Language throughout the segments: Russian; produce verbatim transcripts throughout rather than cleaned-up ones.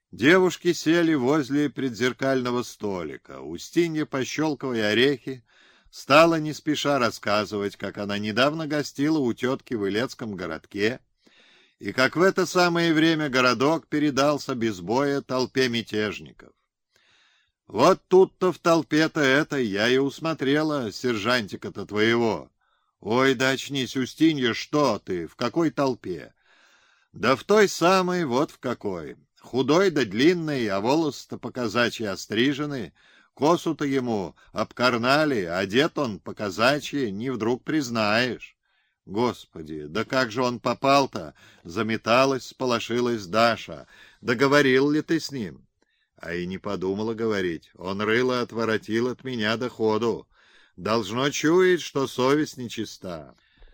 Девушки сели возле предзеркального столика. Устинья, пощелкивая орехи, стала не спеша рассказывать, как она недавно гостила у тетки в Илецком городке, и как в это самое время городок передался без боя толпе мятежников. Вот тут-то в толпе-то это я и усмотрела сержантика-то твоего. Ой, да очнись, Устинья, что ты, в какой толпе? Да в той самой, вот в какой. Худой да длинный, а волосы-то по-казачьи острижены, косу-то ему обкарнали, одет он по-казачьи, не вдруг признаешь. Господи, да как же он попал-то? Заметалась, сполошилась Даша. Да говорил ли ты с ним? А и не подумала говорить. Он рыло отворотил от меня до ходу. Должно чуять, что совесть нечиста.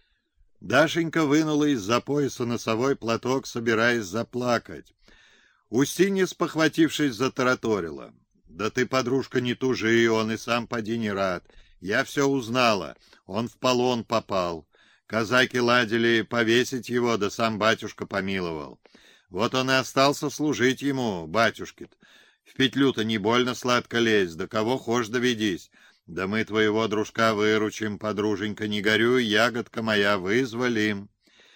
Дашенька вынула из-за пояса носовой платок, собираясь заплакать. Устинья, спохватившись, затараторила. Да ты, подружка, не тужи, он и сам поди не рад. Я все узнала. Он в полон попал. Казаки ладили повесить его, да сам батюшка помиловал. Вот он и остался служить ему, батюшке-то. В петлю-то не больно сладко лезть, да кого хошь доведись. Да мы твоего дружка выручим, подруженька, не горюй, ягодка моя, вызволим.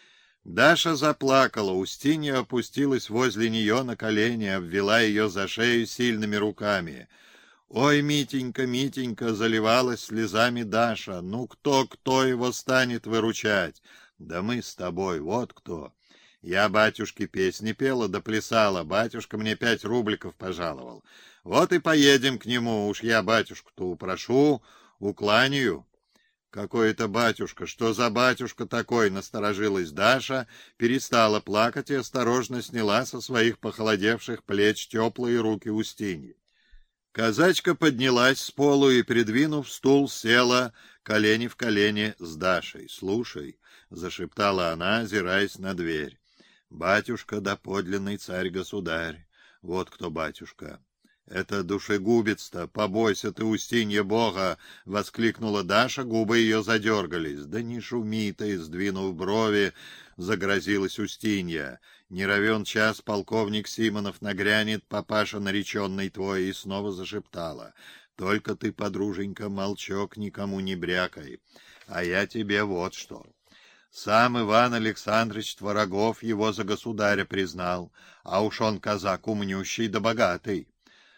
Даша заплакала, Устинья опустилась возле нее на колени, обвела ее за шею сильными руками. Ой, Митенька, Митенька, заливалась слезами Даша. Ну кто, кто его станет выручать? Да мы с тобой, вот кто. Я батюшке песни пела да плясала, батюшка мне пять рубликов пожаловал. Вот и поедем к нему, уж я батюшку-то упрошу, укланяю. Какой это батюшка, что за батюшка такой? Насторожилась Даша, перестала плакать и осторожно сняла со своих похолодевших плеч теплые руки Устиньи. Казачка поднялась с полу и, придвинув стул, села колени в колени с Дашей. «Слушай», — зашептала она, озираясь на дверь, — «батюшка да подлинный царь-государь. Вот кто батюшка». «Это душегубец-то, побойся ты, Устинья, Бога!» — воскликнула Даша, губы ее задергались. «Да не шуми ты!» — сдвинув брови, загрозилась Устинья. «Не равен час полковник Симонов нагрянет, папаша нареченный твой», и снова зашептала. «Только ты, подруженька, молчок никому не брякай, а я тебе вот что». Сам Иван Александрович Творогов его за государя признал, а уж он казак умнющий да богатый.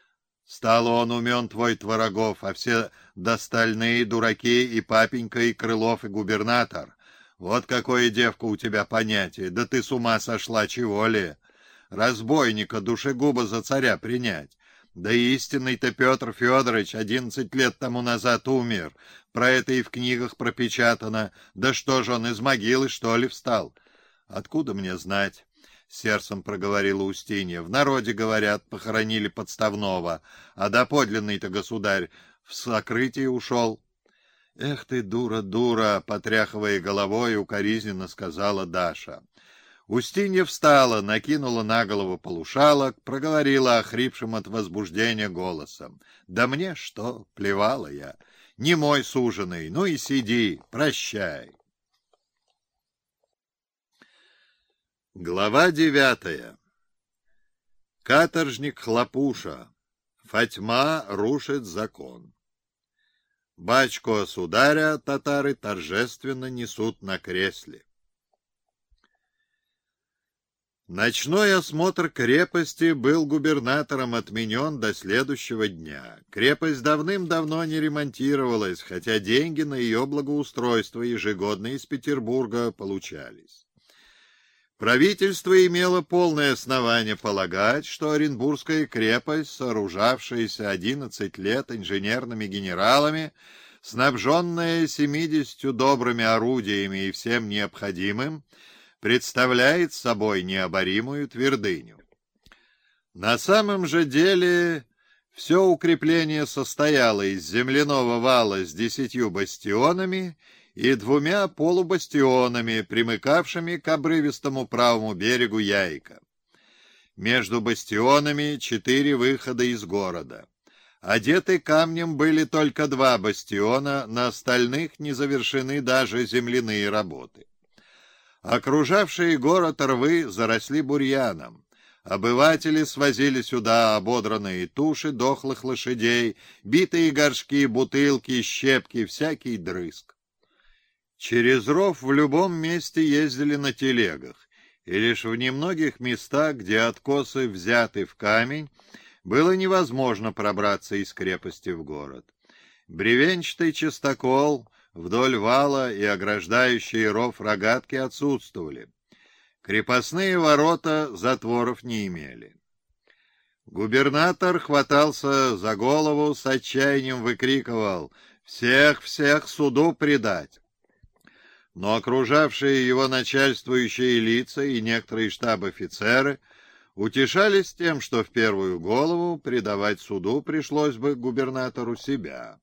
Стало он умен, твой Творогов, а все достальные дураки, и папенька, и Крылов, и губернатор. Вот какое, девка, у тебя понятие, да ты с ума сошла, чего ли? Разбойника, душегуба за царя принять. Да истинный-то Петр Федорович одиннадцать лет тому назад умер. Про это и в книгах пропечатано. Да что же он, из могилы, что ли, встал? Откуда мне знать? Сердцем проговорила Устинья. В народе, говорят, похоронили подставного, а доподлинный-то государь в сокрытие ушел. Эх ты, дура, дура, потряхивая головой, укоризненно сказала Даша. Устинья встала, накинула на голову полушалок, проговорила охрипшим от возбуждения голосом. Да мне что, плевала я. Не мой суженый, ну и сиди, прощай. Глава девятая. Каторжник Хлопуша. Фатьма рушит закон. Бачку сударя татары торжественно несут на кресле. Ночной осмотр крепости был губернатором отменен до следующего дня. Крепость давным-давно не ремонтировалась, хотя деньги на ее благоустройство ежегодно из Петербурга получались. Правительство имело полное основание полагать, что Оренбургская крепость, сооружавшаяся одиннадцать лет инженерными генералами, снабженная семидесятью добрыми орудиями и всем необходимым, представляет собой необоримую твердыню. На самом же деле все укрепление состояло из земляного вала с десятью бастионами и двумя полубастионами, примыкавшими к обрывистому правому берегу Яйка. Между бастионами четыре выхода из города. Одеты камнем были только два бастиона, на остальных не завершены даже земляные работы. Окружавшие город рвы заросли бурьяном. Обыватели свозили сюда ободранные туши дохлых лошадей, битые горшки, бутылки, щепки, всякий дрызг. Через ров в любом месте ездили на телегах, и лишь в немногих местах, где откосы взяты в камень, было невозможно пробраться из крепости в город. Бревенчатый частокол вдоль вала и ограждающие ров рогатки отсутствовали. Крепостные ворота затворов не имели. Губернатор хватался за голову, с отчаянием выкрикивал: «Всех, всех суду предать!» Но окружавшие его начальствующие лица и некоторые штаб-офицеры утешались тем, что в первую голову предавать суду пришлось бы губернатору себя.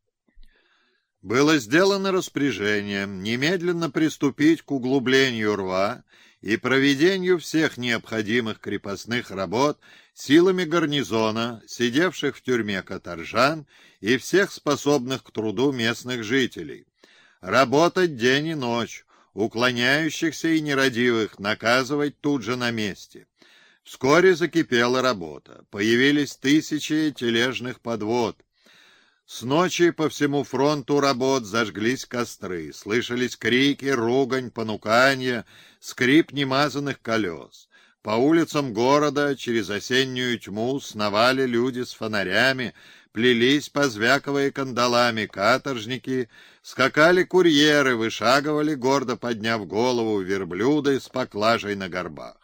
Было сделано распоряжение немедленно приступить к углублению рва и проведению всех необходимых крепостных работ силами гарнизона, сидевших в тюрьме каторжан и всех способных к труду местных жителей. Работать день и ночь, уклоняющихся и нерадивых наказывать тут же на месте. Вскоре закипела работа. Появились тысячи тележных подвод. С ночи по всему фронту работ зажглись костры. Слышались крики, ругань, понуканье, скрип немазанных колес. По улицам города через осеннюю тьму сновали люди с фонарями, плелись, позвякивая кандалами, каторжники, скакали курьеры, вышагивали, гордо подняв голову, верблюды с поклажей на горбах.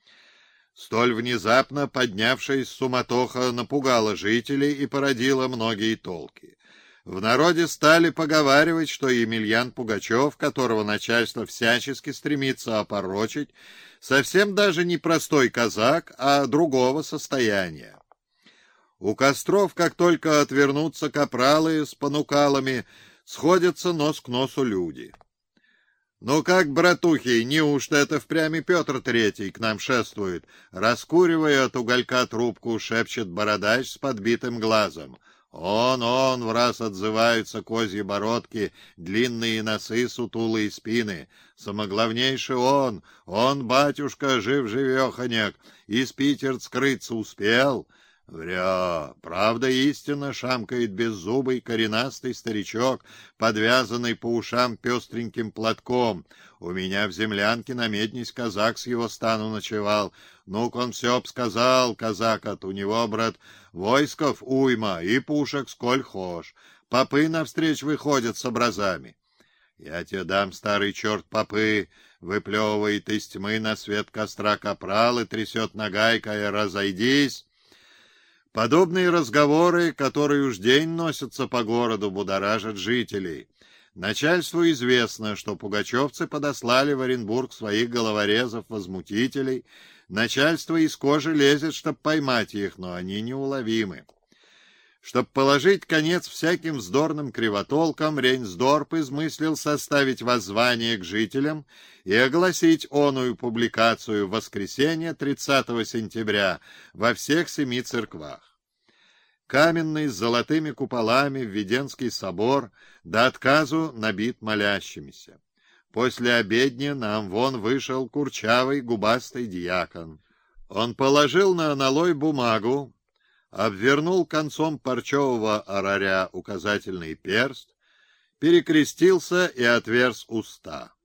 Столь внезапно поднявшаяся суматоха напугала жителей и породила многие толки. В народе стали поговаривать, что Емельян Пугачев, которого начальство всячески стремится опорочить, совсем даже не простой казак, а другого состояния. У костров, как только отвернутся капралы с понукалами, сходятся нос к носу люди. «Ну как, братухи, неужто это впрямь и Петр Третий к нам шествует?» Раскуривая от уголька трубку, шепчет бородач с подбитым глазом. «Он, он!» — враз отзываются козьи бородки, длинные носы, сутулые спины. «Самоглавнейший он! Он, батюшка, жив-живеханяк! Из Питер скрыться успел!» «Вря! Правда истина!» — шамкает беззубый коренастый старичок, подвязанный по ушам пестреньким платком. «У меня в землянке на меднись казак с его стану ночевал. Ну-ка он все обсказал, казак от у него, брат, войсков уйма и пушек сколь хошь. Попы навстречу выходят с образами». «Я тебе дам, старый черт, попы!» — выплевывает из тьмы на свет костра капрал и трясет нагайкой: «Разойдись!» Подобные разговоры, которые уж день носятся по городу, будоражат жителей. Начальству известно, что пугачевцы подослали в Оренбург своих головорезов-возмутителей. Начальство из кожи лезет, чтоб поймать их, но они неуловимы. Чтоб положить конец всяким вздорным кривотолкам, Рейнсдорп измыслил составить воззвание к жителям и огласить оную публикацию в воскресенье тридцатого сентября во всех семи церквах. Каменный с золотыми куполами Введенский собор до отказу набит молящимися. После обедни на амвон вышел курчавый губастый дьякон. Он положил на аналой бумагу, обвернул концом парчевого ораря указательный перст, перекрестился и отверз уста.